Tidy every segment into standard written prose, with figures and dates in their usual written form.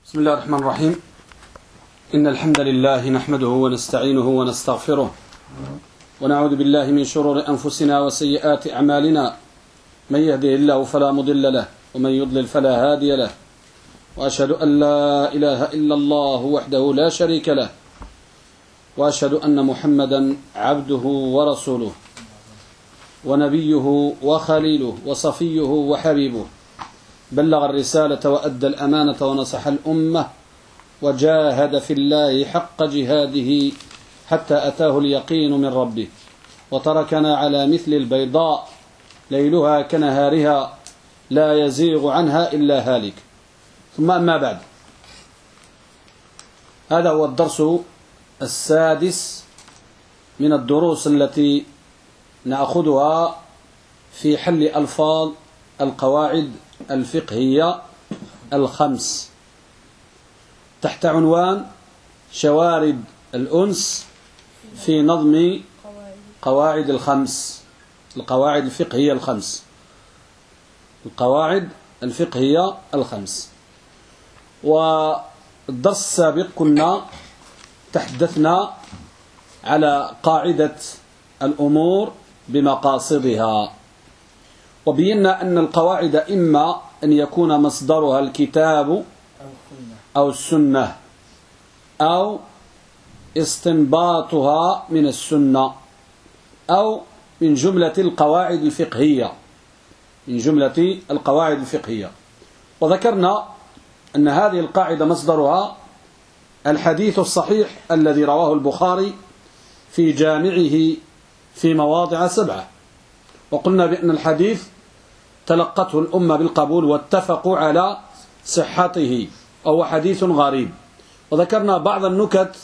بسم الله الرحمن الرحيم. إن الحمد لله نحمده ونستعينه ونستغفره ونعوذ بالله من شرور أنفسنا وسيئات أعمالنا، من يهده الله فلا مضل له ومن يضلل فلا هادي له، وأشهد أن لا إله إلا الله وحده لا شريك له، وأشهد أن محمدا عبده ورسوله ونبيه وخليله وصفيه وحبيبه، بلغ الرسالة وأدى الأمانة ونصح الأمة وجاهد في الله حق جهاده حتى أتاه اليقين من ربه، وتركنا على مثل البيضاء ليلها كنهارها لا يزيغ عنها إلا هالك. ثم أما بعد، هذا هو الدرس السادس من الدروس التي نأخذها في حل ألفاظ القواعد الفقهية الخمس تحت عنوان شوارد الأنس في نظم قواعد الخمس، القواعد الفقهية الخمس، القواعد الفقهية الخمس. والدرس السابق كنا تحدثنا على قاعدة الأمور بمقاصدها، وبينا أن القواعد إما أن يكون مصدرها الكتاب أو السنة، أو استنباطها من السنة، أو من جملة القواعد الفقهية، من جملة القواعد الفقهية. وذكرنا أن هذه القاعدة مصدرها الحديث الصحيح الذي رواه البخاري في جامعه في مواضع 7، وقلنا بأن الحديث تلقته الأمة بالقبول واتفقوا على صحته، وهو حديث غريب. وذكرنا بعض النكت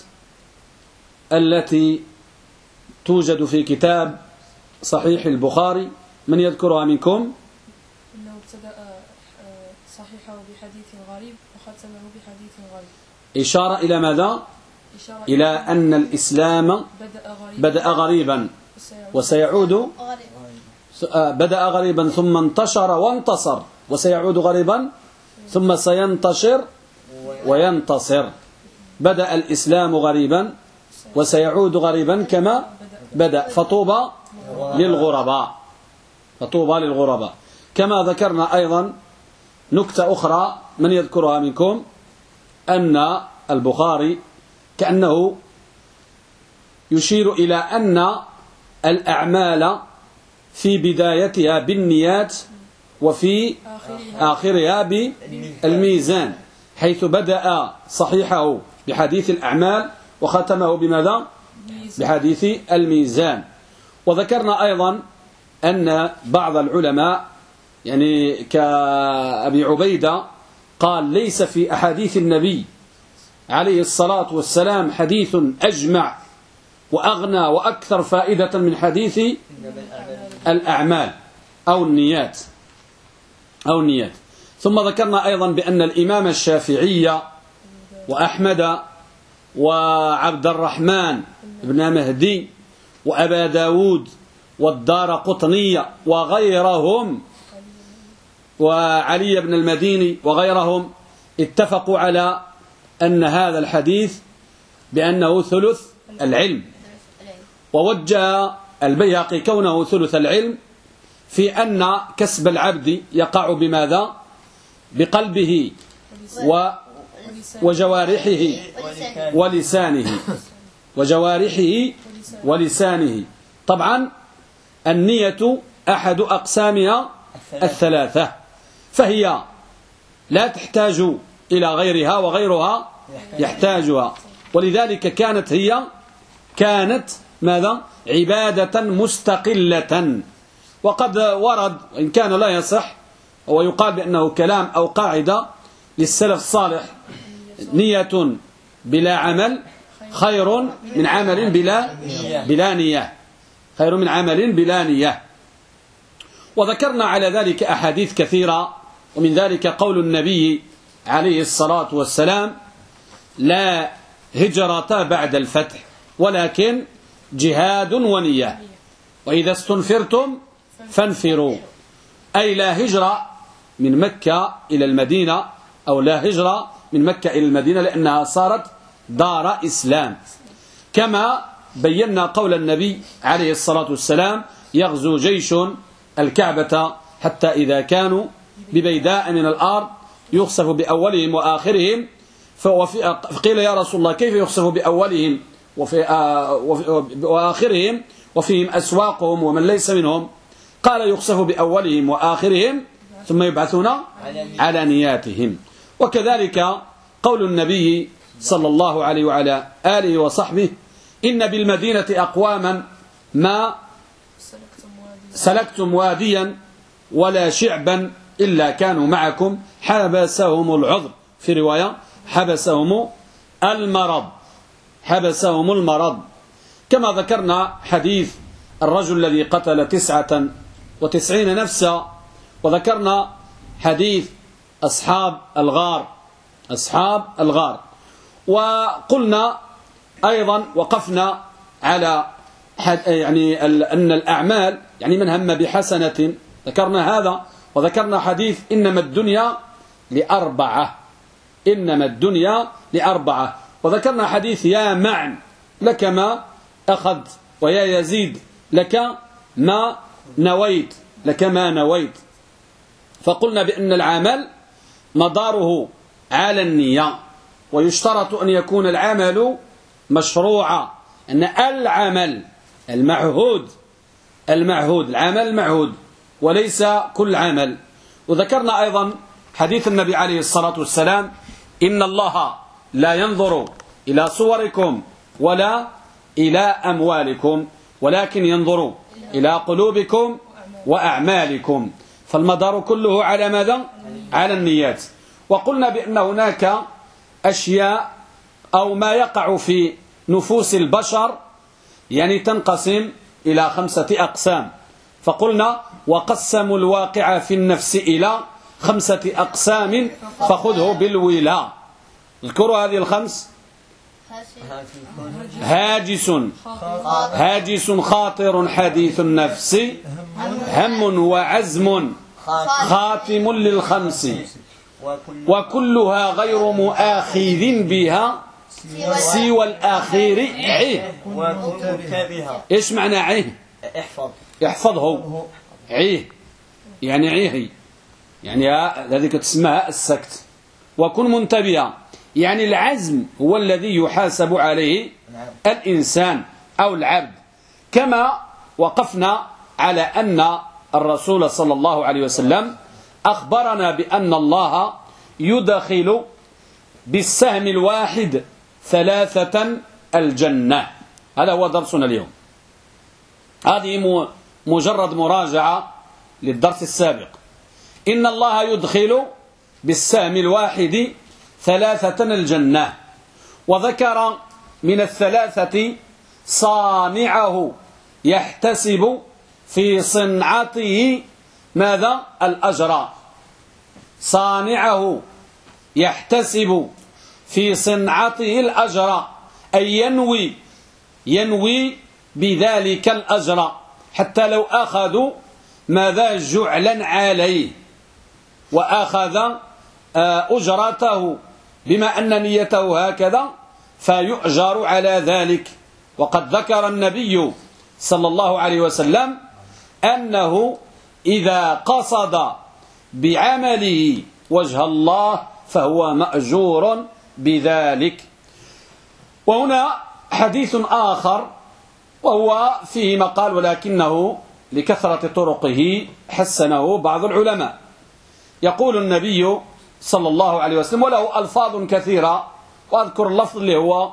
التي توجد في كتاب صحيح البخاري، من يذكرها منكم؟ إنه ابتدأ صحيحه بحديث غريب وختمه بحديث غريب. إشارة إلى ماذا؟ إلى أن الإسلام بدأ غريبا وسيعود، بدأ غريبا ثم انتشر وانتصر، وسيعود غريبا ثم سينتشر وينتصر. بدأ الإسلام غريبا وسيعود غريبا كما بدأ، فطوبى للغرباء، فطوبى للغرباء. كما ذكرنا أيضا نكتة أخرى، من يذكرها منكم؟ أن البخاري كأنه يشير إلى أن الأعمال في بدايتها بالنيات وفي آخرها بالميزان، حيث بدأ صحيحه بحديث الأعمال وختمه بماذا؟ بحديث الميزان. وذكرنا أيضا أن بعض العلماء يعني كأبي عبيدة قال ليس في أحاديث النبي عليه الصلاة والسلام حديث أجمع وأغنى وأكثر فائدة من حديث الأعمال أو النيات، أو النيات. ثم ذكرنا أيضا بأن الإمام الشافعي وأحمد وعبد الرحمن بن مهدي وأبا داود والدارقطني وغيرهم وعلي بن المديني وغيرهم اتفقوا على أن هذا الحديث بأنه ثلث العلم. ووجه البيهقي كونه ثلث العلم في أن كسب العبد يقع بماذا؟ بقلبه وجوارحه ولسانه، وجوارحه ولسانه. طبعا النية أحد أقسامها الثلاثة، فهي لا تحتاج إلى غيرها وغيرها يحتاجها، ولذلك كانت ماذا؟ عبادة مستقلة. وقد ورد، إن كان لا يصح، ويقال بأنه كلام أو قاعدة للسلف الصالح: نية بلا عمل خير من عمل بلا نية، خير من عمل بلا نية. وذكرنا على ذلك أحاديث كثيرة، ومن ذلك قول النبي عليه الصلاة والسلام: لا هجرة بعد الفتح ولكن جهاد ونية، وإذا استنفرتم فانفروا، أي لا هجرة من مكة إلى المدينة، أو لا هجرة من مكة إلى المدينة لأنها صارت دار إسلام، كما بينا قول النبي عليه الصلاة والسلام: يغزو جيش الكعبة حتى إذا كانوا ببيداء من الأرض يخسف بأولهم وآخرهم. فقيل: يا رسول الله، كيف يخسف بأولهم وآخرهم وفيهم أسواقهم ومن ليس منهم؟ قال: يخسف بأولهم وآخرهم ثم يبعثون على نياتهم. وكذلك قول النبي صلى الله عليه وعلى آله وصحبه: إن بالمدينة أقواما ما سلكتم واديا ولا شعبا إلا كانوا معكم حبسهم العذر، في رواية حبسهم المرض. كما ذكرنا حديث الرجل الذي قتل 99 نفسا، وذكرنا حديث أصحاب الغار، وقلنا أيضا وقفنا على يعني أن الأعمال، يعني من هم بحسنة، ذكرنا هذا، وذكرنا حديث إنما الدنيا لأربعة، وذكرنا حديث يا معن لك ما أخذ ويا يزيد لك ما نويت. فقلنا بأن العمل مداره على النية، ويشترط أن يكون العمل مشروعا، أن العمل المعهود وليس كل عمل. وذكرنا أيضا حديث النبي عليه الصلاة والسلام: إن الله لا ينظر إلى صوركم ولا إلى أموالكم ولكن ينظر إلى قلوبكم وأعمالكم. فالمدار كله على ماذا؟ على النيات. وقلنا بأن هناك أشياء أو ما يقع في نفوس البشر يعني تنقسم إلى 5 أقسام. فقلنا: وقسموا الواقع في النفس إلى 5 أقسام فخذه بالولاء. اذكروا هذه ال5: هاجس خاطر حديث النفس، هم وعزم خاتم لل5، وكلها غير مؤاخذ بها سوى الأخير عيه. إيش معنى عيه؟ احفظه. عيه يعني عيه، يعني هذه تسمى السكت. وكن منتبها، يعني العزم هو الذي يحاسب عليه الإنسان أو العبد. كما وقفنا على أن الرسول صلى الله عليه وسلم أخبرنا بأن الله يدخل بالسهم الواحد 3 الجنة. هذا هو درسنا اليوم. هذه مجرد مراجعة للدرس السابق. إن الله يدخل بالسهم الواحد 3 الجنة، وذكر من 3 صانعه يحتسب في صنعته ماذا؟ الأجر. صانعه يحتسب في صنعته الأجر، أي ينوي بذلك الأجر، حتى لو أخذوا ماذا؟ جعلا عليه وأخذ أجرته بما أن نيته هكذا فيؤجر على ذلك. وقد ذكر النبي صلى الله عليه وسلم أنه إذا قصد بعمله وجه الله فهو مأجور بذلك. وهنا حديث آخر وهو فيه مقال، ولكنه لكثرة طرقه حسنه بعض العلماء. يقول النبي صلى الله عليه وسلم، وله ألفاظ كثيرة، وأذكر اللفظ اللي هو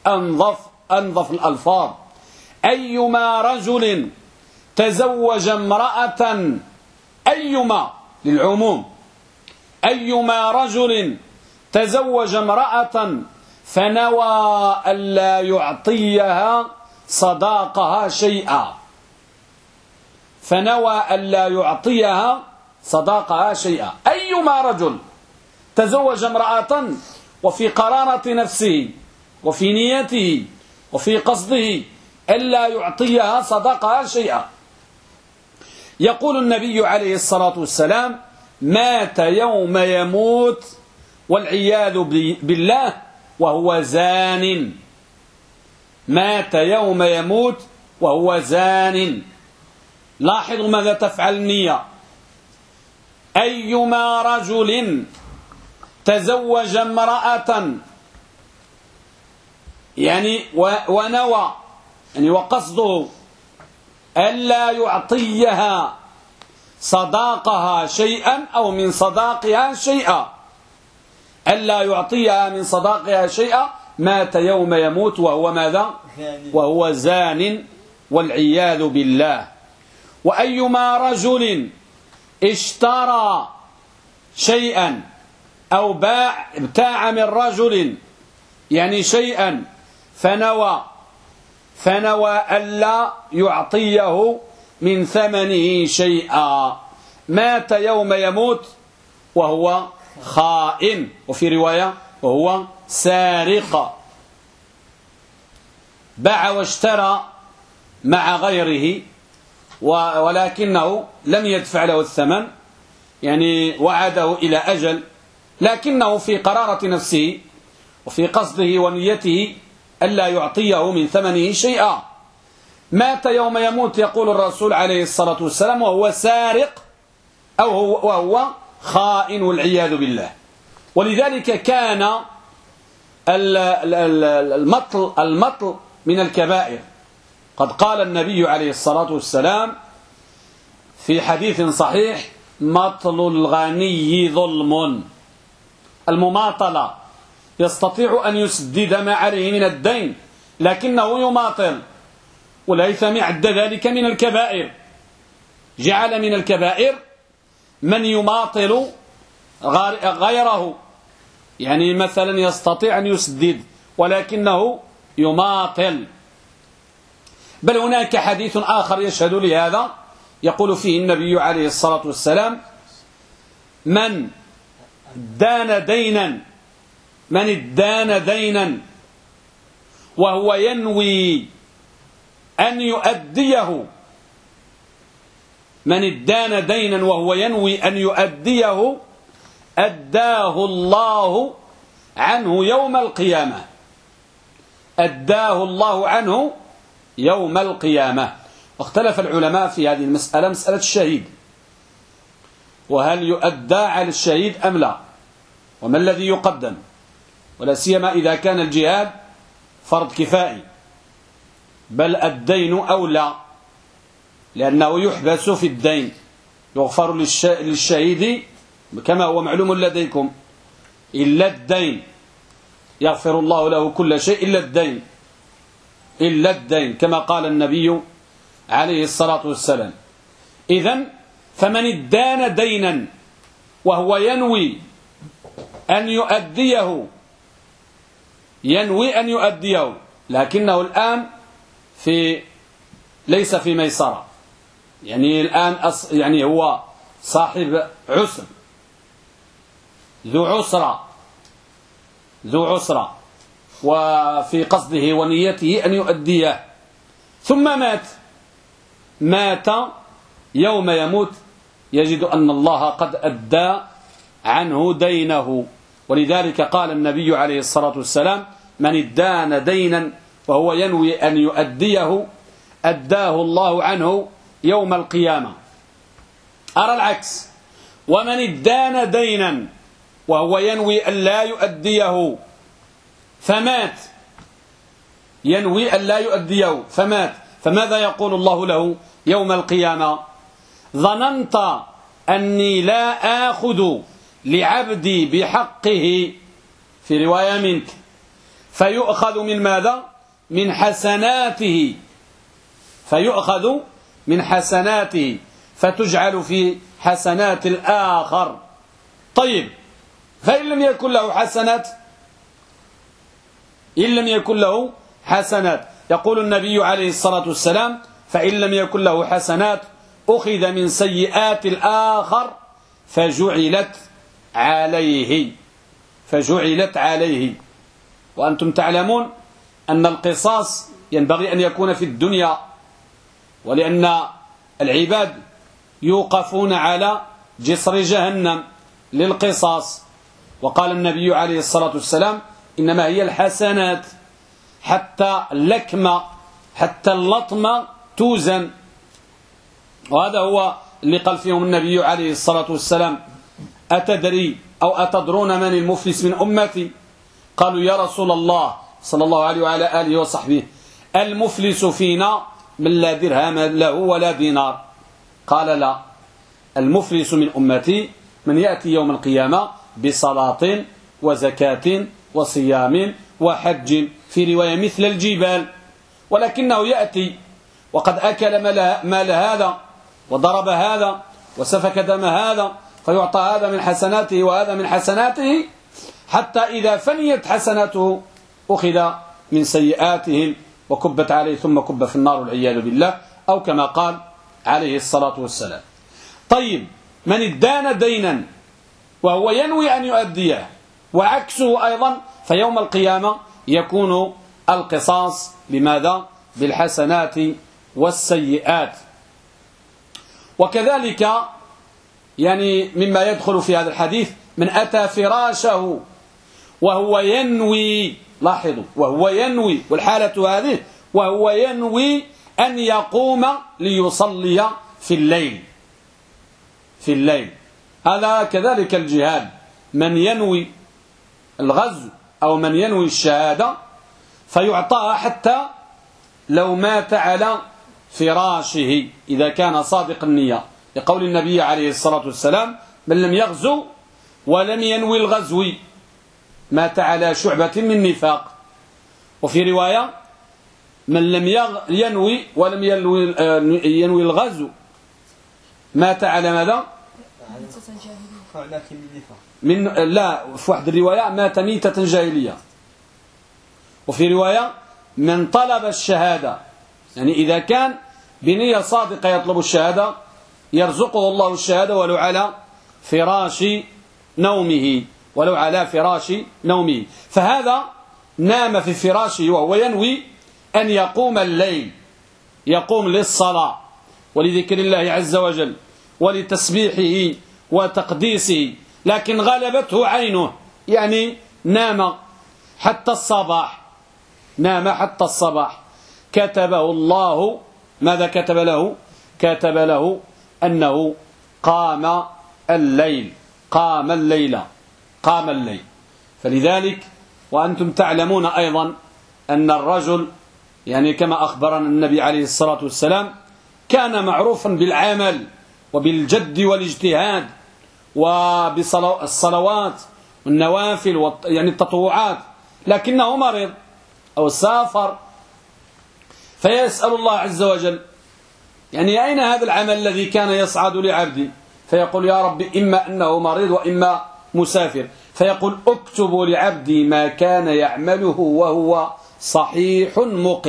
أنظف الألفاظ: أيما رجل تزوج امرأة، أيما للعموم، أيما رجل تزوج امرأة فنوى ألا يعطيها صداقها شيئا، فنوى ألا يعطيها صداقها شيئا. أيما رجل تزوج امرأة وفي قرارة نفسه وفي نيته وفي قصده ألا يعطيها صداقها شيئا، يقول النبي عليه الصلاة والسلام: مات يوم يموت والعياذ بالله وهو زان، مات يوم يموت وهو زان. لاحظوا ماذا تفعل النية. أيما رجل تزوج امرأة يعني ونوى يعني وقصده ألا يعطيها صداقها شيئا أو من صداقها شيئا، ألا يعطيها من صداقها شيئا، مات يوم يموت وهو ماذا؟ وهو زان والعياذ بالله. وأيما رجل اشترى شيئا أو ابتاع من رجل يعني شيئا فنوى ألا يعطيه من ثمنه شيئا، مات يوم يموت وهو خائن، وفي رواية وهو سارق. باع واشترى مع غيره ولكنه لم يدفع له الثمن، يعني وعده إلى أجل، لكنه في قرارة نفسه وفي قصده ونيته ألا يعطيه من ثمنه شيئا، مات يوم يموت يقول الرسول عليه الصلاة والسلام وهو سارق أو وهو خائن والعياذ بالله. ولذلك كان المطل من الكبائر. قد قال النبي عليه الصلاة والسلام في حديث صحيح: مطل الغني ظلم. المماطلة يستطيع أن يسدد ما عليه من الدين لكنه يماطل، والهيثمي عد ذلك من الكبائر، جعل من الكبائر من يماطل غيره، يعني مثلا يستطيع أن يسدد ولكنه يماطل. بل هناك حديث آخر يشهد لهذا، يقول فيه النبي عليه الصلاة والسلام: من ادان دينا وهو ينوي أن يؤديه، من ادان دينا وهو ينوي أن يؤديه أداه الله عنه يوم القيامة، أداه الله عنه يوم القيامة. واختلف العلماء في هذه المسألة، مسألة الشهيد، وهل يؤدى على الشهيد أم لا، وما الذي يقدم، ولا سيما إذا كان الجهاد فرض كفائي، بل الدين أولى لأنه يحبس في الدين، يغفر للشهيد كما هو معلوم لديكم إلا الدين، يغفر الله له كل شيء إلا الدين كما قال النبي عليه الصلاة والسلام. إذن فمن ادان دينا وهو ينوي أن يؤديه لكنه الآن ليس في ميسرة، يعني الآن يعني هو صاحب عسر، ذو عسرة وفي قصده ونيته أن يؤديه، ثم مات يوم يموت يجد أن الله قد أدى عنه دينه. ولذلك قال النبي عليه الصلاة والسلام: من ادان دينا وهو ينوي أن يؤديه أداه الله عنه يوم القيامة. أرى العكس: ومن ادان دينا وهو ينوي أن لا يؤديه فمات، ينوي أن لا يؤديه فمات، فماذا يقول الله له يوم القيامة؟ ظننت أني لا آخذ لعبدي بحقه، في رواية منك، فيؤخذ من ماذا؟ من حسناته، فيؤخذ من حسناته فتجعل في حسنات الآخر. طيب، فإن لم يكن له حسنات، إن لم يكن له حسنات، يقول النبي عليه الصلاة والسلام: فإن لم يكن له حسنات أخذ من سيئات الآخر فجعلت عليه. وأنتم تعلمون أن القصاص ينبغي أن يكون في الدنيا، ولأن العباد يوقفون على جسر جهنم للقصاص، وقال النبي عليه الصلاة والسلام إنما هي الحسنات، حتى اللكمة حتى اللطمة توزن. وهذا هو اللي قال فيهم النبي عليه الصلاة والسلام: أتدري أو أتدرون من المفلس من أمتي؟ قالوا يا رسول الله صلى الله عليه وعلى آله وصحبه: المفلس فينا من لا درهم له ولا دينار. قال لا، المفلس من أمتي من يأتي يوم القيامة بصلاة وزكاة وصيام وحج، في رواية مثل الجبال، ولكنه يأتي وقد أكل مال هذا وضرب هذا وسفك دم هذا، فيعطى هذا من حسناته وهذا من حسناته، حتى إذا فنيت حسناته أخذ من سيئاتهم وكبت عليه ثم كب في النار والعياذ بالله، أو كما قال عليه الصلاة والسلام. طيب، من ادان دينا وهو ينوي أن يؤديه وعكسه أيضا، فيوم القيامة يكون القصاص بماذا؟ بالحسنات والسيئات. وكذلك يعني مما يدخل في هذا الحديث: من أتى فراشه وهو ينوي، لاحظوا، وهو ينوي، والحالة هذه وهو ينوي أن يقوم ليصلي في الليل. هذا كذلك الجهاد، من ينوي الغزو أو من ينوي الشهادة فيعطاها حتى لو مات على فراشه إذا كان صادق النية، لقول النبي عليه الصلاة والسلام: من لم يغزو ولم ينوي الغزو مات على شعبة من نفاق. وفي رواية: من لم ينوي ولم ينوي الغزو مات على ماذا؟ لا، في واحد الرواية مات ميتة جاهلية. وفي رواية: من طلب الشهادة، يعني إذا كان بنية صادقة يطلب الشهادة يرزقه الله الشهادة ولو على فراش نومه، فهذا نام في فراشه وهو ينوي أن يقوم الليل، يقوم للصلاة ولذكر الله عز وجل ولتسبيحه وتقديسه، لكن غلبته عينه، يعني نام حتى الصباح. كتبه الله، ماذا كتب له؟ كتب له أنه قام الليل. فلذلك وأنتم تعلمون أيضا أن الرجل، يعني كما أخبرنا النبي عليه الصلاة والسلام، كان معروفا بالعمل وبالجد والاجتهاد وبالصلوات والنوافل يعني التطوعات، لكنه مرض أو سافر، فيسأل الله عز وجل: يعني أين هذا العمل الذي كان يصعد لعبدي؟ فيقول: يا رب إما أنه مريض وإما مسافر. فيقول: اكتب لعبدي ما كان يعمله وهو صحيح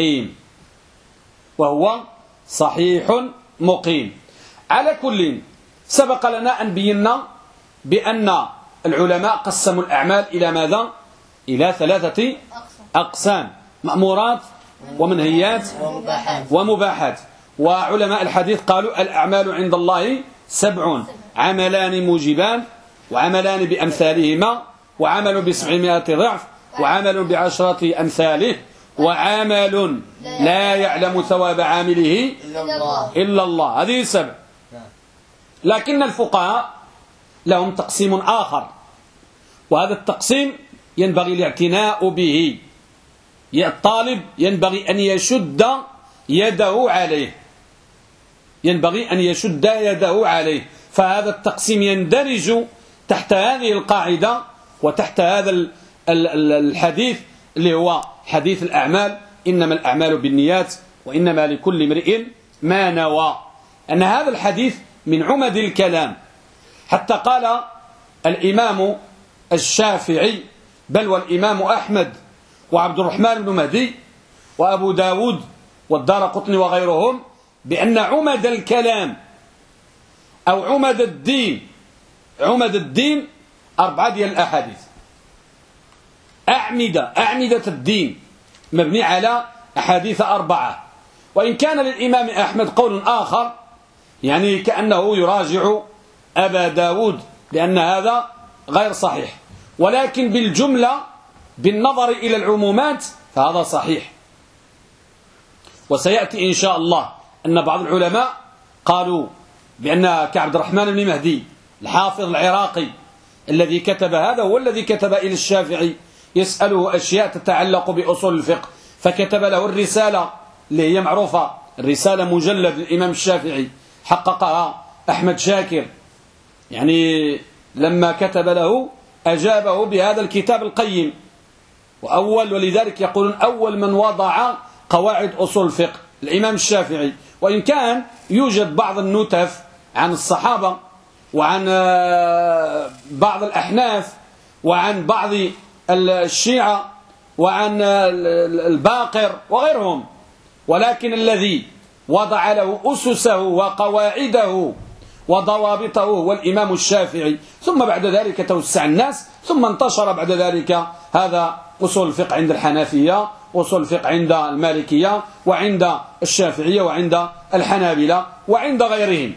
مقيم. على كل، سبق لنا أن بينا بأن العلماء قسموا الأعمال إلى ماذا؟ إلى 3 أقسام: مأمورات ومنهيات ومباحات. وعلماء الحديث قالوا: الأعمال عند الله 7: عملان موجبان، وعملان بأمثالهما، وعمل ب700 ضعف، وعمل ب10 أمثاله، وعمل لا يعلم ثواب عامله إلا الله. هذه 7. لكن الفقهاء لهم تقسيم آخر، وهذا التقسيم ينبغي الاعتناء به. الطالب ينبغي أن يشد يده عليه، فهذا التقسيم يندرج تحت هذه القاعدة وتحت هذا الحديث اللي هو حديث الأعمال: إنما الأعمال بالنيات وإنما لكل امرئ ما نوى. أن هذا الحديث من عمد الكلام، حتى قال الإمام الشافعي، بل والإمام أحمد وعبد الرحمن بن مهدي وأبو داود والدارقطني وغيرهم، بأن عمد الكلام أو عمد الدين 4 ديال الأحاديث. أعمدة الدين مبني على أحاديث 4، وإن كان للإمام أحمد قول آخر، يعني كأنه يراجع أبا داود، لأن هذا غير صحيح. ولكن بالجملة بالنظر إلى العمومات فهذا صحيح. وسيأتي إن شاء الله أن بعض العلماء قالوا بأن كعبد الرحمن بن مهدي الحافظ العراقي الذي كتب هذا هو الذي كتب إلى الشافعي يسأله أشياء تتعلق بأصول الفقه، فكتب له الرسالة اللي هي معروفة، الرسالة مجلد للإمام الشافعي حققها أحمد شاكر، يعني لما كتب له أجابه بهذا الكتاب القيم. ولذلك يقولون أول من وضع قواعد أصول الفقه الإمام الشافعي، وإن كان يوجد بعض النتف عن الصحابة وعن بعض الأحناف وعن بعض الشيعة وعن الباقر وغيرهم، ولكن الذي وضع له أسسه وقواعده وضوابطه هو الإمام الشافعي. ثم بعد ذلك توسع الناس، ثم انتشر بعد ذلك هذا أصول الفقه عند الحنفية، أصول الفقه عند المالكية وعند الشافعية وعند الحنابلة وعند غيرهم.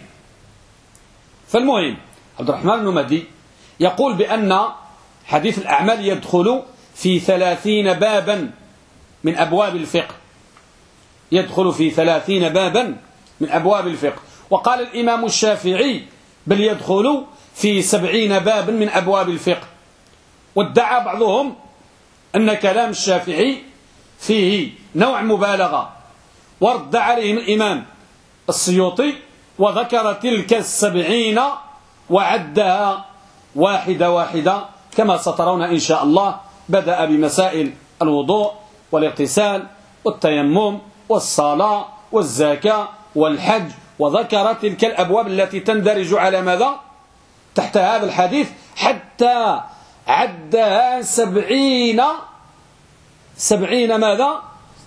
فالمهم عبد الرحمن بن مهدي يقول بأن حديث الأعمال يدخل في 30 بابا من أبواب الفقه، يدخل في 30 بابا من أبواب الفقه. وقال الإمام الشافعي بل يدخل في 70 بابا من أبواب الفقه. وادعى بعضهم أن كلام الشافعي فيه نوع مبالغة، ورد عليهم الإمام السيوطي وذكر تلك 70 وعدها واحدة واحدة كما سترون إن شاء الله. بدأ بمسائل الوضوء والاغتسال والتيمم والصلاة والزكاة والحج، وذكر تلك الأبواب التي تندرج على ماذا؟ تحت هذا الحديث، حتى عدها 70 ماذا؟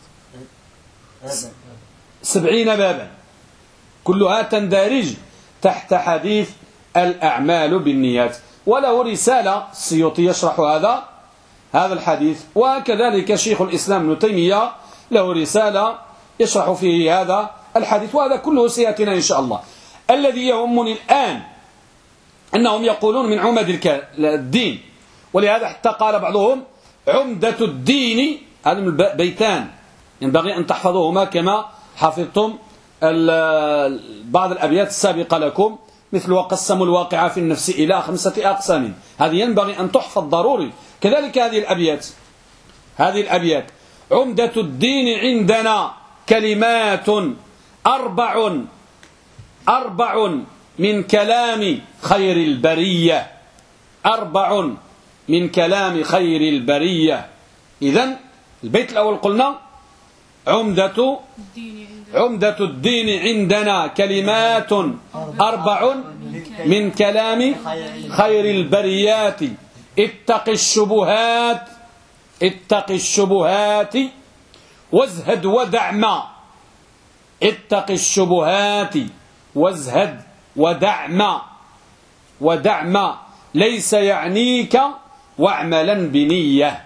70 بابا كلها تندرج تحت حديث الأعمال بالنيات. وله رسالة السيوطي يشرح هذا الحديث، وكذلك شيخ الإسلام ابن تيمية له رسالة يشرح فيه هذا الحديث، وهذا كله سيأتينا إن شاء الله. الذي يهمني الآن أنهم يقولون من عمد الدين، ولهذا حتى قال بعضهم عمدة الدين. هذا من بيتان ينبغي أن تحفظوهما كما حفظتم بعض الأبيات السابقة لكم، مثل وقسموا الواقع في النفس إلى 5 أقسام. هذه ينبغي أن تحفظ ضروري. كذلك هذه الأبيات عمدة الدين عندنا كلمات أربع من كلام خير البرية، 4 من كلام خير البرية. إذن البيت الأول قلنا عمدة الدين عندنا كلمات 4 من كلام خير البريات. اتق الشبهات وازهد ودع ما. اتق الشبهات وازهد ودع ما ليس يعنيك واعملا بنية.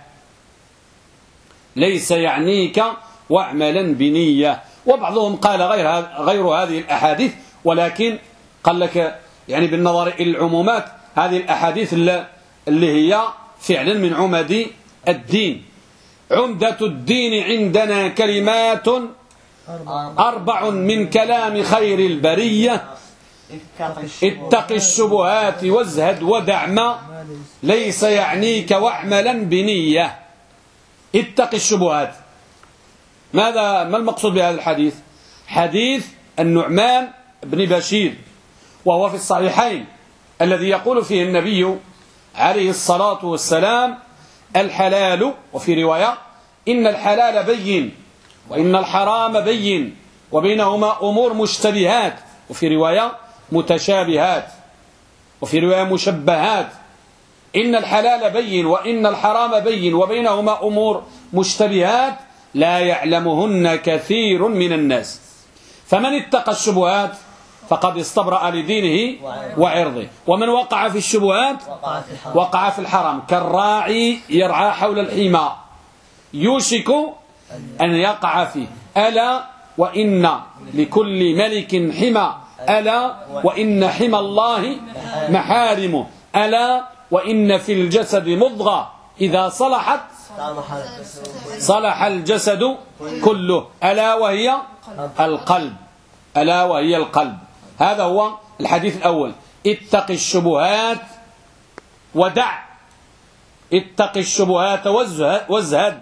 ليس يعنيك واعملا بنية. وبعضهم قال غير هذه الأحاديث، ولكن قال لك يعني بالنظر إلى العمومات هذه الأحاديث اللي هي فعلا من عمد الدين. عمدة الدين عندنا كلمات 4 من كلام خير البرية. اتق الشبهات وازهد ودع ما ليس يعنيك واعملا بنية. اتق الشبهات. ما المقصود بهذا الحديث؟ حديث النعمان بن بشير، وهو في الصحيحين، الذي يقول فيه النبي عليه الصلاة والسلام الحلال، وفي رواية إن الحلال بين وإن الحرام بين وبينهما أمور مشتبهات، وفي رواية متشابهات، وفي رواية مشبهات. إن الحلال بين وإن الحرام بين وبينهما أمور مشتبهات لا يعلمهن كثير من الناس، فمن اتقى الشبهات فقد استبرأ لدينه وعرضه، ومن وقع في الشبهات وقع في الحرام. كالراعي يرعى حول الحمى يوشك أن يقع فيه. ألا وإن لكل ملك حمى، ألا وإن حمى الله محارمه، ألا وإن في الجسد مضغة إذا صلحت صلح الجسد كله ألا وهي القلب. ألا وهي القلب. هذا هو الحديث الأول. اتق الشبهات ودع. اتق الشبهات وازهد.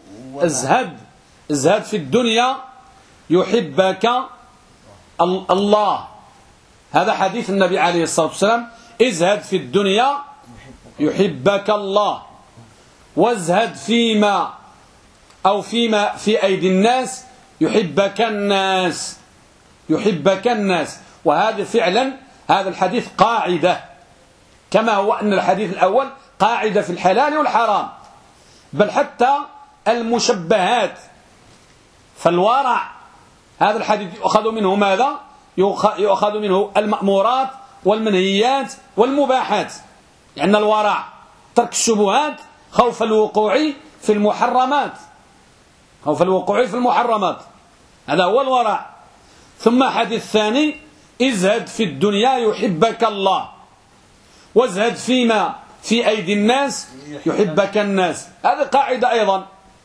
ازهد في الدنيا يحبك الله. هذا حديث النبي عليه الصلاة والسلام. ازهد في الدنيا يحبك الله، وازهد فيما في أيدي الناس يحبك الناس. يحبك الناس. وهذا فعلا هذا الحديث قاعدة، كما هو أن الحديث الأول قاعدة في الحلال والحرام، بل حتى المشبهات. فالورع هذا الحديث يؤخذ منه ماذا؟ يؤخذ منه المأمورات والمنهيات والمباحات. لأن الورع ترك الشبهات خوف الوقوع في المحرمات. خوف الوقوع في المحرمات، هذا هو الورع. ثم حديث ثاني: ازهد في الدنيا يحبك الله، وازهد فيما في أيدي الناس يحبك الناس. هذه قاعدة أيضا.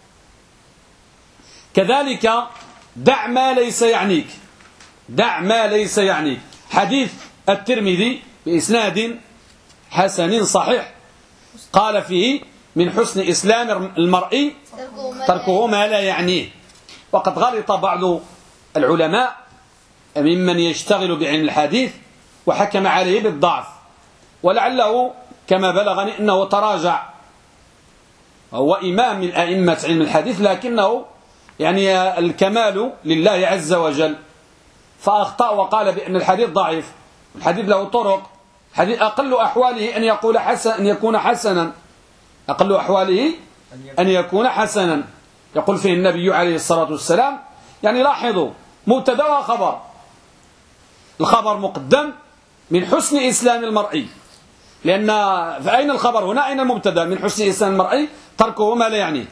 كذلك دع ما ليس يعنيك. دع ما ليس يعنيك. حديث الترمذي بإسناد حسن صحيح قال فيه: من حسن إسلام المرء تركه ما لا يعنيه. وقد غلط بعض العلماء ممن يشتغل بعلم الحديث وحكم عليه بالضعف، ولعله كما بلغني أنه تراجع. هو إمام من أئمة علم الحديث، لكنه يعني الكمال لله عز وجل، فأخطأ وقال بأن الحديث ضعيف. الحديث له طرق. حديث أقل أحواله أن يقول حسن، أن يكون حسنا. أقل أحواله أن يكون حسنا. يقول فيه النبي عليه الصلاة والسلام، يعني لاحظوا، مبتدا وخبر. الخبر مقدم من حسن إسلام المرء، لأن فأين الخبر هنا؟ أين المبتدا؟ من حسن إسلام المرء تركه ما لا يعنيه.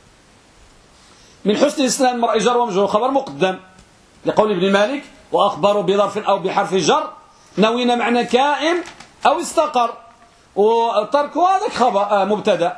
من حسن إسلام المرء جر ومجرور، خبر مقدم لقول ابن مالك: وأخبروا بظرف أو بحرف جر نوين معنى كائن أو استقر. وتركه هذا خبر مبتدا.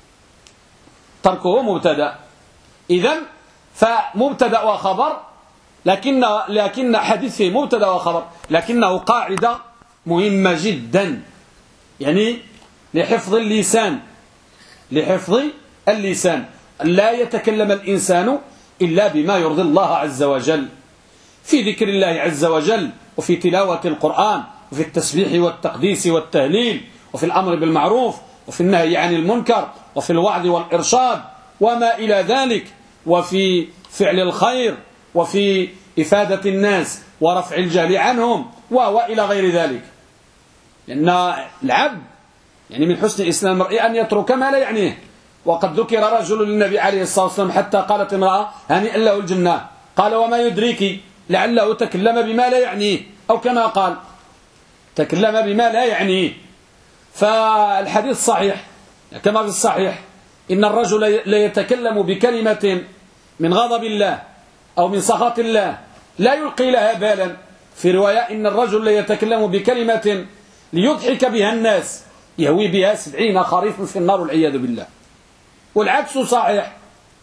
تركه مبتدا. إذن فمبتدا وخبر، لكن حديث فيه مبتدا وخبر، لكنه قاعدة مهمة جدا، يعني لحفظ اللسان. لحفظ اللسان لا يتكلم الإنسان إلا بما يرضي الله عز وجل، في ذكر الله عز وجل، وفي تلاوة القرآن، وفي التسبيح والتقديس والتهليل، وفي الأمر بالمعروف، وفي النهي عن المنكر، وفي الوعظ والإرشاد وما إلى ذلك، وفي فعل الخير، وفي إفادة الناس ورفع الجهل عنهم، وإلى غير ذلك. لأن العبد يعني من حسن إسلام المرء أن يترك ما لا يعنيه. وقد ذكر رجل للنبي عليه الصلاة والسلام حتى قالت امرأة: هنيئا له الجنة. قال: وما يدريك لعله تكلم بما لا يعنيه، أو كما قال تكلم بما لا يعنيه. فالحديث صحيح كما في الصحيح: إن الرجل لا يتكلم بكلمة من غضب الله أو من سخط الله لا يلقي لها بالا. في رواية: إن الرجل لا يتكلم بكلمة ليضحك بها الناس يهوي بها 70 خريفا في النار والعياذ بالله. والعكس صحيح.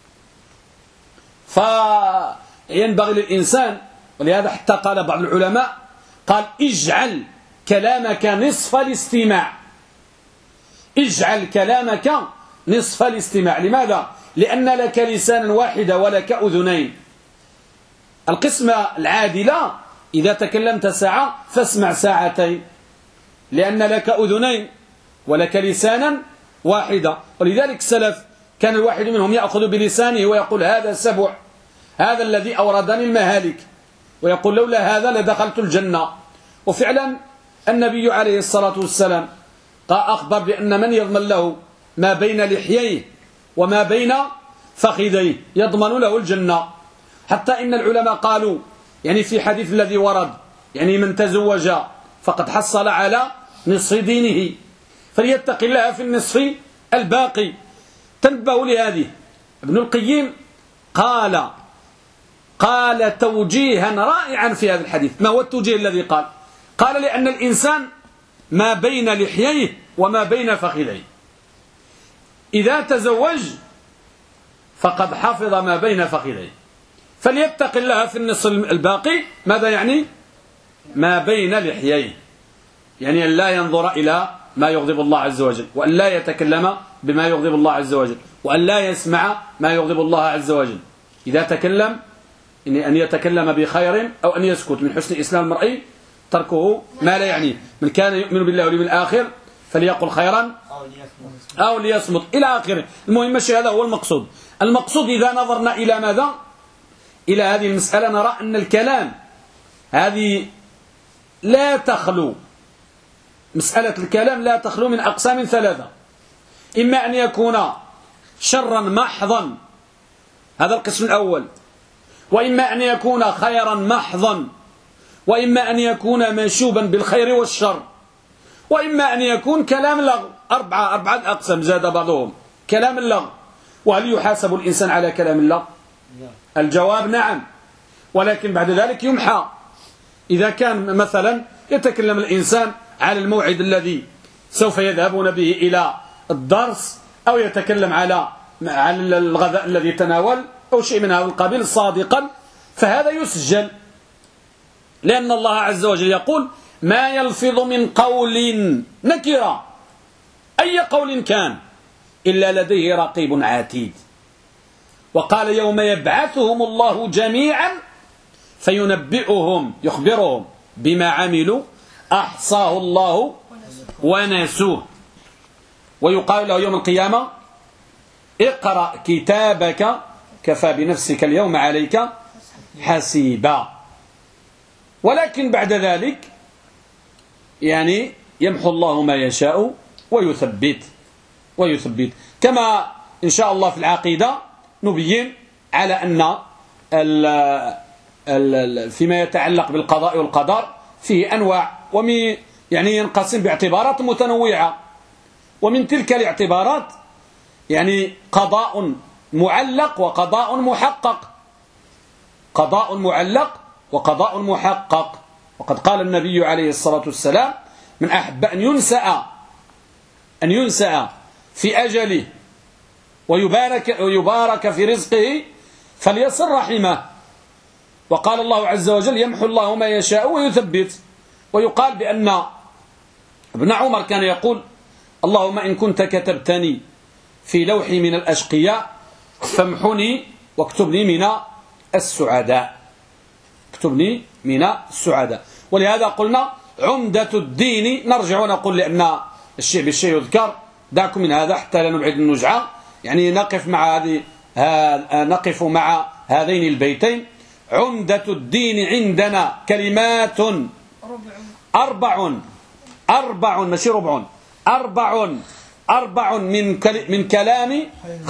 فينبغي للإنسان، ولهذا حتى قال بعض العلماء، قال: اجعل كلامك نصف الاستماع. اجعل كلامك نصف الاستماع. لماذا؟ لأن لك لسانا واحدا ولك أذنين. القسمة العادلة: إذا تكلمت ساعة فاسمع ساعتين، لأن لك أذنين ولك لسانا واحدا. ولذلك السلف كان الواحد منهم يأخذ بلسانه ويقول: هذا سبع، هذا الذي أوردني المهالك، ويقول: لولا هذا لدخلت الجنة. وفعلا النبي عليه الصلاة والسلام أخبر بأن من يضمن له ما بين لحييه وما بين فخذيه يضمن له الجنة. حتى إن العلماء قالوا يعني في حديث الذي ورد، يعني من تزوج فقد حصل على نصف دينه، فليتق الله في النصف الباقي. تنبهوا لهذه. ابن القيم قال توجيها رائعا في هذا الحديث. ما هو التوجيه الذي قال؟ قال: لأن الإنسان ما بين لحييه وما بين فخذيه. إذا تزوج فقد حفظ ما بين فخذيه، فليتق الله في النصف الباقي. ماذا يعني؟ ما بين لحييه، يعني أن لا ينظر إلى ما يغضب الله عز وجل، وأن لا يتكلم بما يغضب الله عز وجل، وأن لا يسمع ما يغضب الله عز وجل. إذا تكلم أن يتكلم بخير أو أن يسكت. من حسن إسلام المرء تركه ما لا يعنيه. من كان يؤمن بالله واليوم الآخر فليقل خيرا أو ليصمت إلى آخره. المهم هذا هو المقصود. المقصود إذا نظرنا إلى ماذا؟ إلى هذه المسألة نرى أن الكلام هذه لا تخلو، مسألة الكلام لا تخلو من أقسام ثلاثة. إما أن يكون شرا محضا، هذا القسم الأول، وإما أن يكون خيرا محضا، وإما أن يكون منشوبا بالخير والشر، وإما أن يكون كلام لغو. أربعة أقسام زاد بعضهم. كلام اللغو، وهل يحاسب الإنسان على كلام اللغو؟ الجواب نعم، ولكن بعد ذلك يمحى. إذا كان مثلا يتكلم الإنسان على الموعد الذي سوف يذهبون به إلى الدرس، أو يتكلم على الغذاء الذي تناول أو شيء من هذا القبيل صادقا، فهذا يسجل، لأن الله عز وجل يقول ما يلفظ من قول نكرة أي قول كان إلا لديه رقيب عتيد. وقال يوم يبعثهم الله جميعا فينبئهم يخبرهم بما عملوا أحصاه الله ونسوه. ويقال له يوم القيامة اقرأ كتابك كفى بنفسك اليوم عليك حسيبا. ولكن بعد ذلك يعني يمحو الله ما يشاء ويثبت كما إن شاء الله في العقيدة نبين على أن فيما يتعلق بالقضاء والقدر فيه أنواع، يعني ينقسم باعتبارات متنوعة. ومن تلك الاعتبارات يعني قضاء معلق وقضاء محقق. قضاء معلق وقضاء محقق. وقد قال النبي عليه الصلاة والسلام من أحب أن ينسأ في أجله ويبارك في رزقه فليصل رحمه. وقال الله عز وجل يمحو الله ما يشاء ويثبت. ويقال بأن ابن عمر كان يقول اللهم إن كنت كتبتني في لوحي من الأشقياء فامحني واكتبني من السعداء. اكتبني من السعداء. ولهذا قلنا عمدة الدين نرجع ونقول لأن الشيء بالشيء يذكر. دعكم من هذا حتى لا نبعد النجعة، يعني نقف مع هذين البيتين. عمدة الدين عندنا كلمات أربع ماشي ربع، أربع من كلام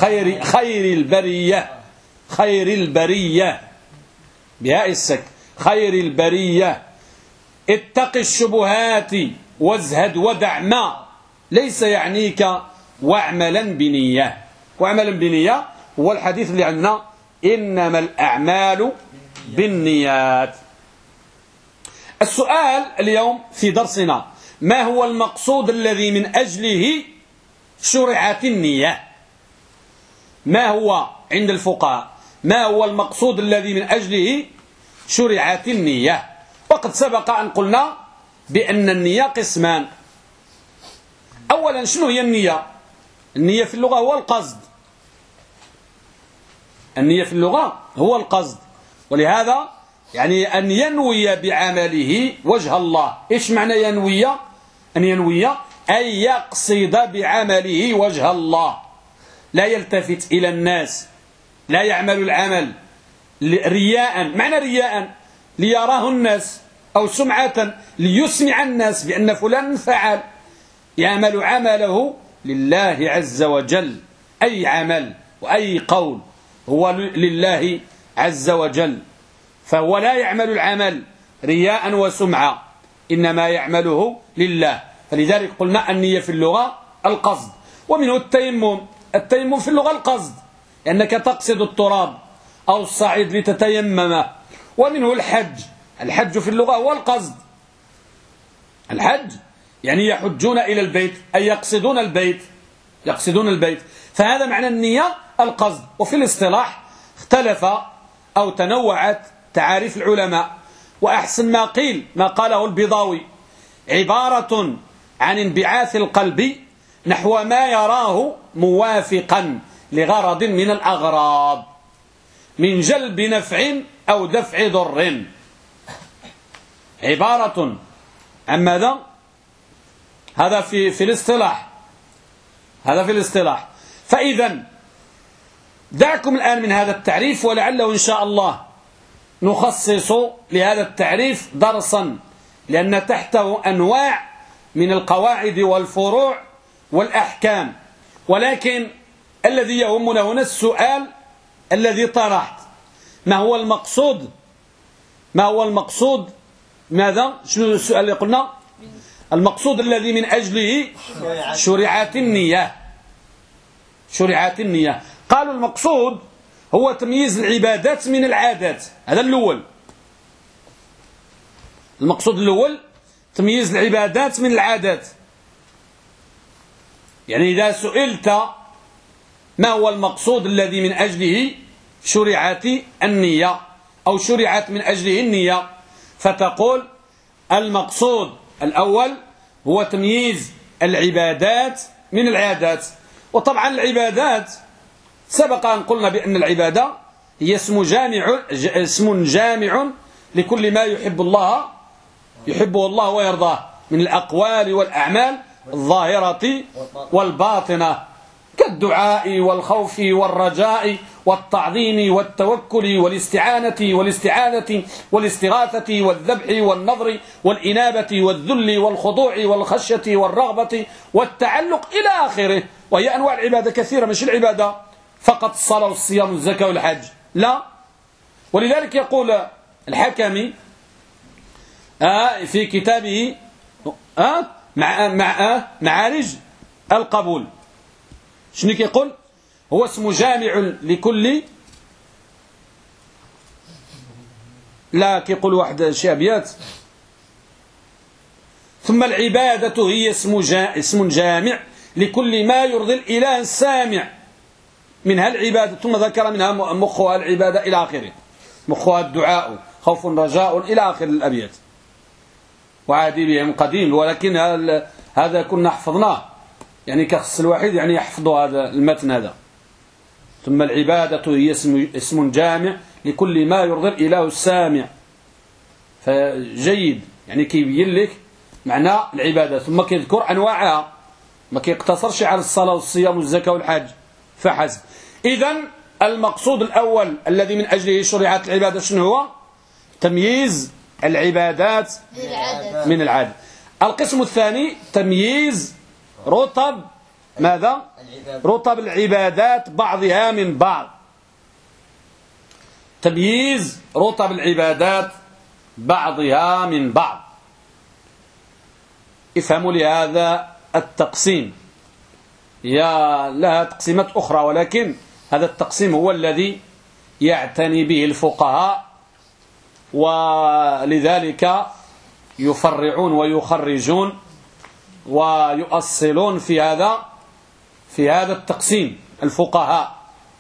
خير البرية بهاء السك، خير البرية. اتق الشبهات وازهد ودع ما ليس يعنيك واعملا بنية. واعملا بنية هو الحديث اللي عندنا إنما الأعمال بالنيات. السؤال اليوم في درسنا ما هو المقصود الذي من أجله شرعت النية؟ ما هو عند الفقهاء ما هو المقصود الذي من أجله شرعت النية؟ وقد سبق أن قلنا بأن النية قسمان. أولا شنو هي النية؟ النية في اللغة هو القصد. النية في اللغة هو القصد. ولهذا يعني أن ينوي بعمله وجه الله. إيش معنى ينوي؟ أن ينوي أن يقصد بعمله وجه الله، لا يلتفت إلى الناس، لا يعمل العمل رياء. معنى رياء ليراه الناس، أو سمعة ليسمع الناس بأن فلان فعل. يعمل عمله لله عز وجل، أي عمل وأي قول هو لله عز وجل، فهو لا يعمل العمل رياء وسمعة، إنما يعمله لله. فلذلك قلنا النية في اللغة القصد. ومنه التيمم. التيمم في اللغة القصد، لأنك تقصد التراب أو الصعيد لتتيممه. ومنه الحج. الحج في اللغة هو القصد. الحج يعني يحجون إلى البيت أي يقصدون البيت، يقصدون البيت. فهذا معنى النية القصد. وفي الاصطلاح اختلف أو تنوعت تعاريف العلماء، وأحسن ما قيل ما قاله البيضاوي: عبارة عن انبعاث القلب نحو ما يراه موافقا لغرض من الأغراض من جلب نفع أو دفع ضر. عبارة عن ماذا؟ هذا في الاصطلاح، هذا في الاصطلاح. فإذا دعكم الآن من هذا التعريف، ولعله إن شاء الله نخصص لهذا التعريف درسا، لأن تحته أنواع من القواعد والفروع والأحكام. ولكن الذي يهمنا هنا السؤال الذي طرحت: ما هو المقصود؟ ما هو المقصود؟ ماذا؟ شنو السؤال اللي قلنا؟ المقصود الذي من أجله شرعت النية. شرعت النية. قالوا المقصود هو تمييز العبادات من العادات. هذا الأول. المقصود الأول تمييز العبادات من العادات. يعني إذا سئلت ما هو المقصود الذي من أجله شرعت النية أو شرعت من أجله النية، فتقول المقصود الأول هو تمييز العبادات من العادات. وطبعا العبادات سبق أن قلنا بأن العبادة هي اسم جامع لكل ما يحبه الله ويرضاه من الأقوال والأعمال الظاهرة والباطنة، كالدعاء والخوف والرجاء والتعظيم والتوكل والاستعانة والاستغاثة والذبح والنظر والإنابة والذل والخضوع والخشية والرغبة والتعلق إلى آخره. وهي أنواع العبادة كثيرة، مش العبادة فقط الصلاة والصيام والزكاة والحج، لا. ولذلك يقول الحكمي في كتابه معارج القبول، شنو كيقول؟ هو اسم جامع لكل، لا كيقول واحد شي أبيات: ثم العبادة هي اسم جامع لكل ما يرضي الإله السامع، منها العبادة، ثم ذكر منها مخها العبادة إلى آخره، مخها الدعاء، خوف رجاء إلى آخر الأبيات. وعادي بهم قديم، ولكن هذا كنا حفظناه، يعني كخص الواحد يعني يحفظ هذا المتن هذا. ثم العبادة هي اسم جامع لكل ما يرضي الإله السامع. فجيد، يعني كيبين لك معنى العبادة، ثم كيذكر أنواعها، ما كيقتصرش على الصلاة والصيام والزكاة والحج فحسب. إذن المقصود الأول الذي من أجله شرعت العبادة شنو هو؟ تمييز العبادات من العادة. القسم الثاني تمييز رتب ماذا؟ رتب العبادات بعضها من بعض. تمييز رتب العبادات بعضها من بعض. افهموا لهذا التقسيم، يا لها تقسيمات أخرى، ولكن هذا التقسيم هو الذي يعتني به الفقهاء، ولذلك يفرعون ويخرجون ويؤصلون في هذا التقسيم الفقهاء.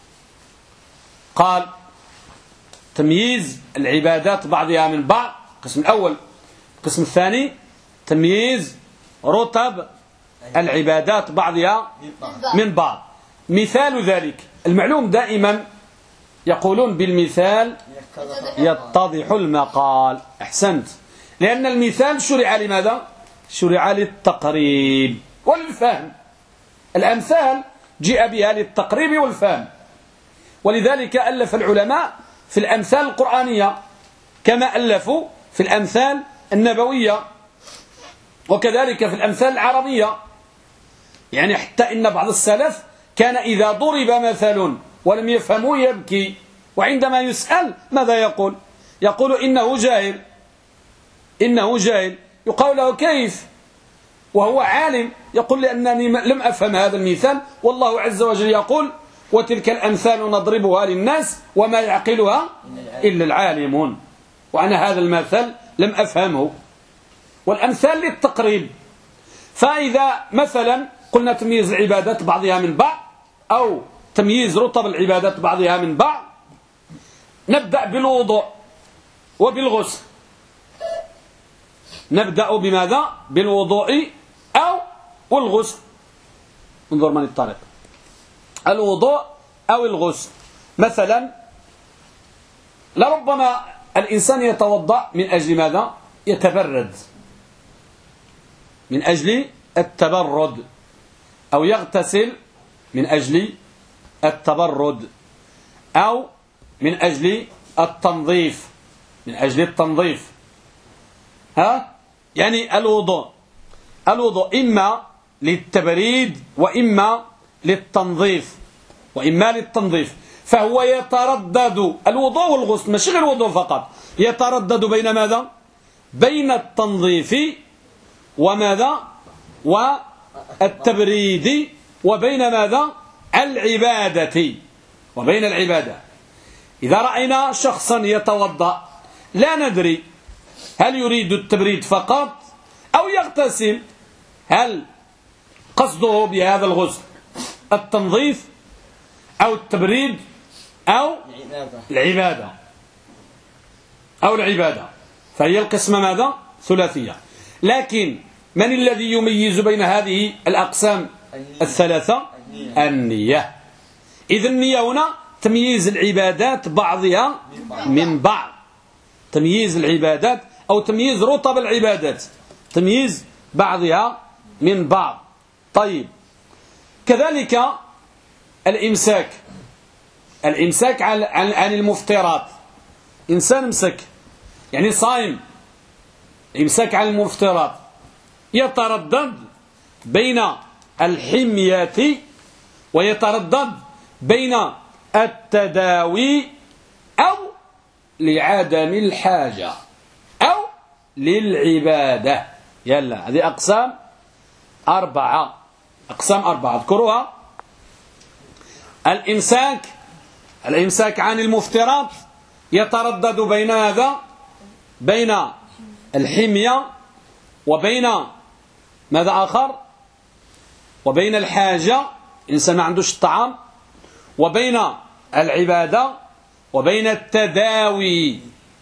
قال تمييز العبادات بعضها من بعض، القسم الأول. القسم الثاني تمييز رتب العبادات بعضها من بعض. مثال ذلك المعلوم دائما يقولون بالمثال يتضح المقال. أحسنت، لأن المثال شرع لماذا؟ شرع للتقريب والفهم. الأمثال جاء بها للتقريب والفهم، ولذلك ألف العلماء في الأمثال القرآنية كما ألفوا في الأمثال النبوية، وكذلك في الأمثال العربية. يعني حتى إن بعض السلف كان إذا ضرب مثل ولم يفهموا يبكي، وعندما يسأل ماذا يقول؟ يقول إنه جاهل، إنه جاهل. يقول له كيف وهو عالم؟ يقول لأنني لم أفهم هذا المثال، والله عز وجل يقول وتلك الأمثال نضربها للناس وما يعقلها إلا العالمون، وأنا هذا المثل لم أفهمه. والأمثال للتقريب. فإذا مثلا قلنا تمييز العبادات بعضها من بعض أو تمييز رتب العبادات بعضها من بعض، نبدأ بالوضوء وبالغسل. نبدأ بماذا؟ بالوضوء أو والغسل. انظر من الطريق، الوضوء أو الغسل. مثلا لربما الإنسان يتوضأ من أجل ماذا؟ يتبرد، من أجل التبرد، أو يغتسل من أجل التبرد، أو من أجل التنظيف، من أجل التنظيف. يعني الوضوء إما للتبريد وإما للتنظيف، فهو يتردد. الوضوء والغسل ماشي غير الوضوء فقط، يتردد بين ماذا؟ بين التنظيف وماذا؟ والتبريد، وبين ماذا؟ العبادة، وبين العبادة. إذا رأينا شخصا يتوضأ لا ندري هل يريد التبريد فقط أو يغتسل، هل قصده بهذا الغسل التنظيف أو التبريد أو العبادة، فهي القسمة ماذا؟ ثلاثية. لكن من الذي يميز بين هذه الأقسام الثلاثة؟ النية. إذن النية هنا تمييز العبادات بعضها من بعض، تمييز العبادات أو تمييز رتب العبادات، تمييز بعضها من بعض. طيب، كذلك الإمساك عن المفترات. إنسان مسك يعني صائم، إمساك عن المفترات، يتردد بين الحمية ويتردد بين التداوي أو لعدم الحاجة أو للعبادة. يلا، هذه أقسام أربعة اذكروها. الإمساك عن المفترات يتردد بين هذا، بين الحمية وبين ماذا آخر؟ وبين الحاجة، الإنسان ما عندوش الطعام، وبين العبادة، وبين التداوي.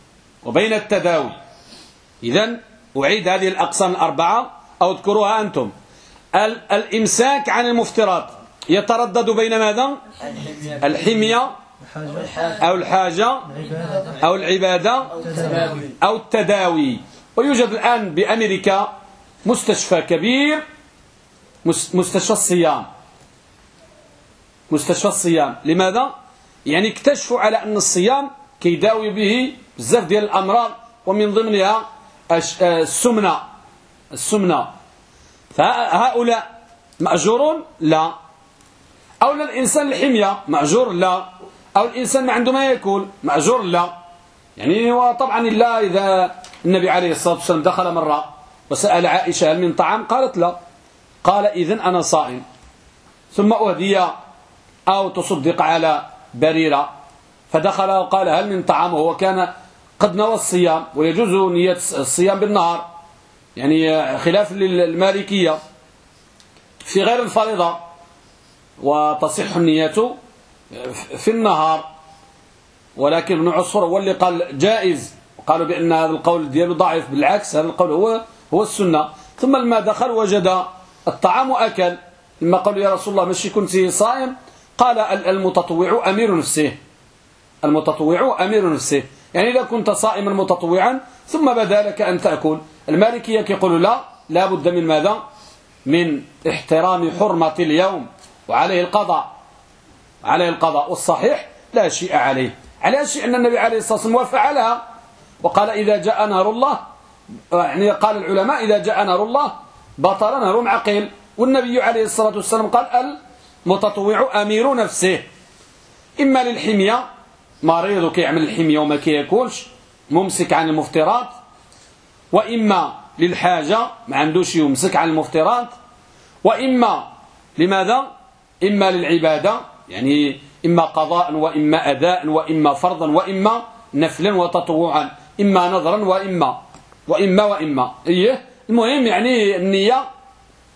إذن أعيد هذه الأقسام الأربعة أو اذكروها أنتم. الإمساك عن المفترات يتردد بين ماذا؟ الحمية أو الحاجة أو العبادة أو التداوي. ويوجد الآن بأمريكا مستشفى كبير، مستشفى الصيام. لماذا؟ يعني اكتشفوا على أن الصيام كيداوي به بزاف ديال الأمراض، ومن ضمنها السمنة. فهؤلاء مأجورون؟ لا. أو الإنسان الحمية مأجور؟ لا. أو الإنسان ما عنده ما يأكل مأجور؟ لا. يعني وطبعا إلا إذا النبي عليه الصلاة والسلام دخل مرة وسأل عائشة هل من طعام؟ قالت لا. قال إذن أنا صائم. ثم أهدي أو تصدق على بريرة، فدخل وقال هل من طعام، وهو كان قد نوى الصيام، ويجوز نية الصيام بالنهار، يعني خلاف المالكية في غير الفريضة، وتصح النية في النهار. ولكن ابن عصفور هو اللي قال جائز، قالوا بأن هذا القول دياله ضعيف، بالعكس هذا القول هو السنة. ثم لما دخل وجد الطعام وأكل، لما قالوا يا رسول الله ماشي كنت صائم؟ قال المتطوع أمير نفسه، يعني إذا كنت صائما متطوعا ثم بدا لك أن تأكل. المالكية يقولوا لا بد من ماذا؟ من احترام حرمة اليوم، وعليه القضاء. والصحيح لا شيء عليه. على شيء أن النبي عليه الصلاة والسلام وفعلها، وقال إذا جاء نهر الله، يعني قال العلماء إذا جاء نهر الله بطل نهر معقل. والنبي عليه الصلاة والسلام قال المتطوع أمير نفسه، إما للحمية، مريض كيعمل الحمية وما كياكلش ممسك عن المفترات، وإما للحاجة ما عندوش يمسك عن المفترات، وإما لماذا؟ إما للعبادة، يعني إما قضاء وإما أداء وإما فرضا وإما نفلا وتطوعا، إما نظرا وإما. إيه المهم يعني النية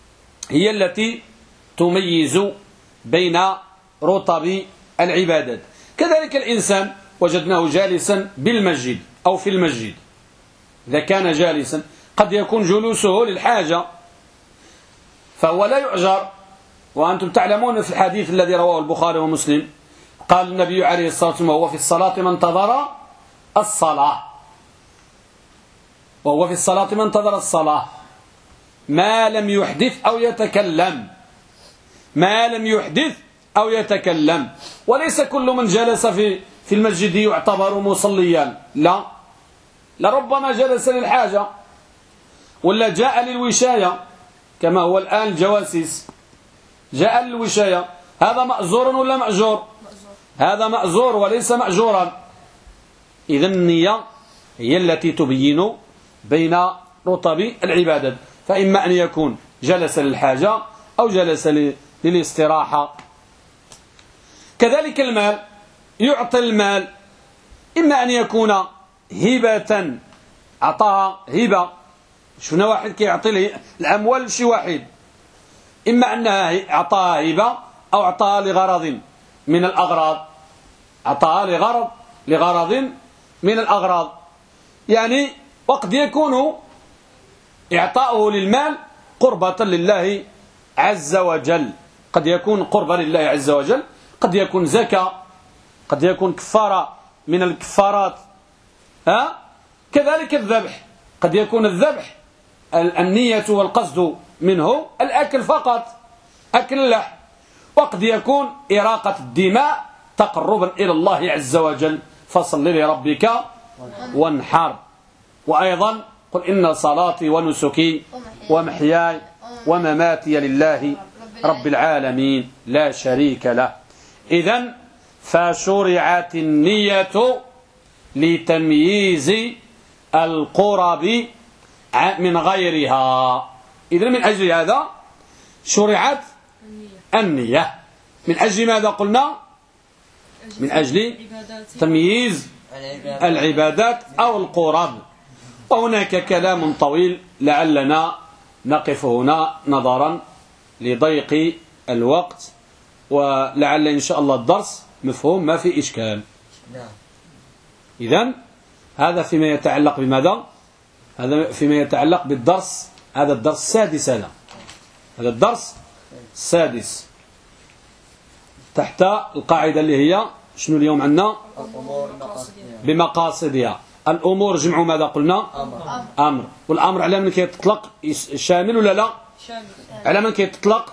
هي التي تميز بين رطب العبادات. كذلك الإنسان وجدناه جالسا بالمسجد أو في المسجد، إذا كان جالسا قد يكون جلوسه للحاجة فهو لا يؤجر. وأنتم تعلمون في الحديث الذي رواه البخاري ومسلم قال النبي عليه الصلاة والسلام وهو في الصلاة من انتظر الصلاة، وهو في الصلاة من انتظر الصلاة ما لم يحدث أو يتكلم، ما لم يحدث أو يتكلم. وليس كل من جلس في المسجد يعتبر مصليا، لا، لربما جلس للحاجة ولا جاء للوشاية كما هو الآن الجواسيس، جاء للوشاية، هذا مأزور ولا مأجور؟ هذا مأزور وليس مأجورا. إذن النية هي التي تبين بين رطب العبادة، فإما أن يكون جلس للحاجة أو جلس للاستراحة. كذلك المال، يعطي المال إما أن يكون هبة، أعطاها هبة، شفنا واحد كيعطي الأموال لشي واحد، إما أنها أعطاها هبة أو أعطاها لغرض من الأغراض، أعطاها لغرض من الأغراض. يعني وقد يكون إعطاؤه للمال قربة لله عز وجل، قد يكون قربة لله عز وجل، قد يكون زكاة، قد يكون كفارة من الكفارات، كذلك الذبح، قد يكون الذبح النية والقصد منه الأكل فقط، أكل اللحم، وقد يكون إراقة الدماء تقربا إلى الله عز وجل، فصل لربك وانحر. وأيضا قل إن صلاتي ونسكي ومحياي ومماتي لله رب العالمين لا شريك له. إذن فشرعت النية لتمييز القرب من غيرها. إذن من أجل هذا شرعت النية. من أجل ماذا قلنا؟ من أجل تمييز العبادات أو القرب. وهناك كلام طويل لعلنا نقف هنا نظرا لضيق الوقت، ولعل إن شاء الله الدرس مفهوم ما في إشكال. إذن هذا فيما يتعلق بماذا؟ هذا فيما يتعلق بالدرس، هذا الدرس السادس، هذا الدرس السادس تحت القاعدة اللي هي شنو اليوم عندنا؟ بمقاصدها. الأمور جمع ماذا قلنا؟ أمر. والأمر على من كيتطلق شامل ولا لا؟ شامل. على من كيتطلق؟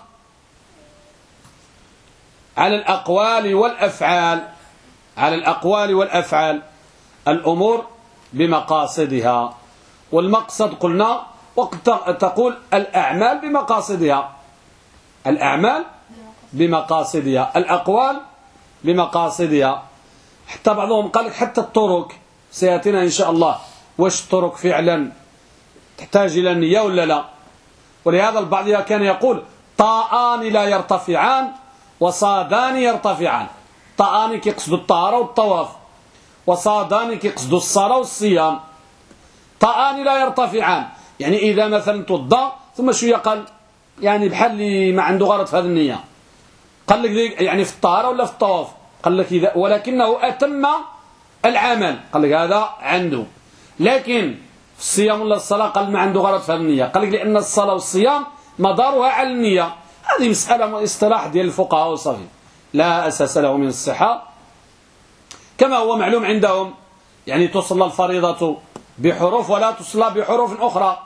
على الأقوال والأفعال، على الأقوال والأفعال. الأمور بمقاصدها، والمقصد قلنا وقت تقول الأعمال بمقاصدها، الأعمال بمقاصدها، الأقوال بمقاصدها. حتى بعضهم قال لك حتى الطرق، سيأتينا إن شاء الله واش الطرق فعلا تحتاج إلى النية ولا لا. ولهذا البعض كان يقول طاءان لا يرتفعان وصادان يرتفعان. طاءان كيقصدوا الطهارة والطواف، وصادان كيقصدوا الصلاة والصيام. طاءان لا يرتفعان يعني إذا مثلا توضى ثم شوية قال يعني بحال اللي ما عنده غرض في هذه النية، قال لك يعني في الطهارة ولا في الطواف، قال لك إذا ولكنه أتم العمل، قال لك هذا عنده. لكن في الصيام ولا الصلاة قال ما عنده غرض في هذه النية، قال لك لأن الصلاة والصيام مدارها على النية. هذه مسألة اصطلاح ديال الفقهاء وصافي، لا أساس له من الصحة. كما هو معلوم عندهم يعني تصلى الفريضة بحروف ولا تصلى بحروف أخرى.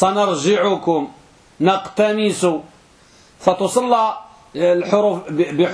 سنرجعكم نقتنس، فتصلى الحروف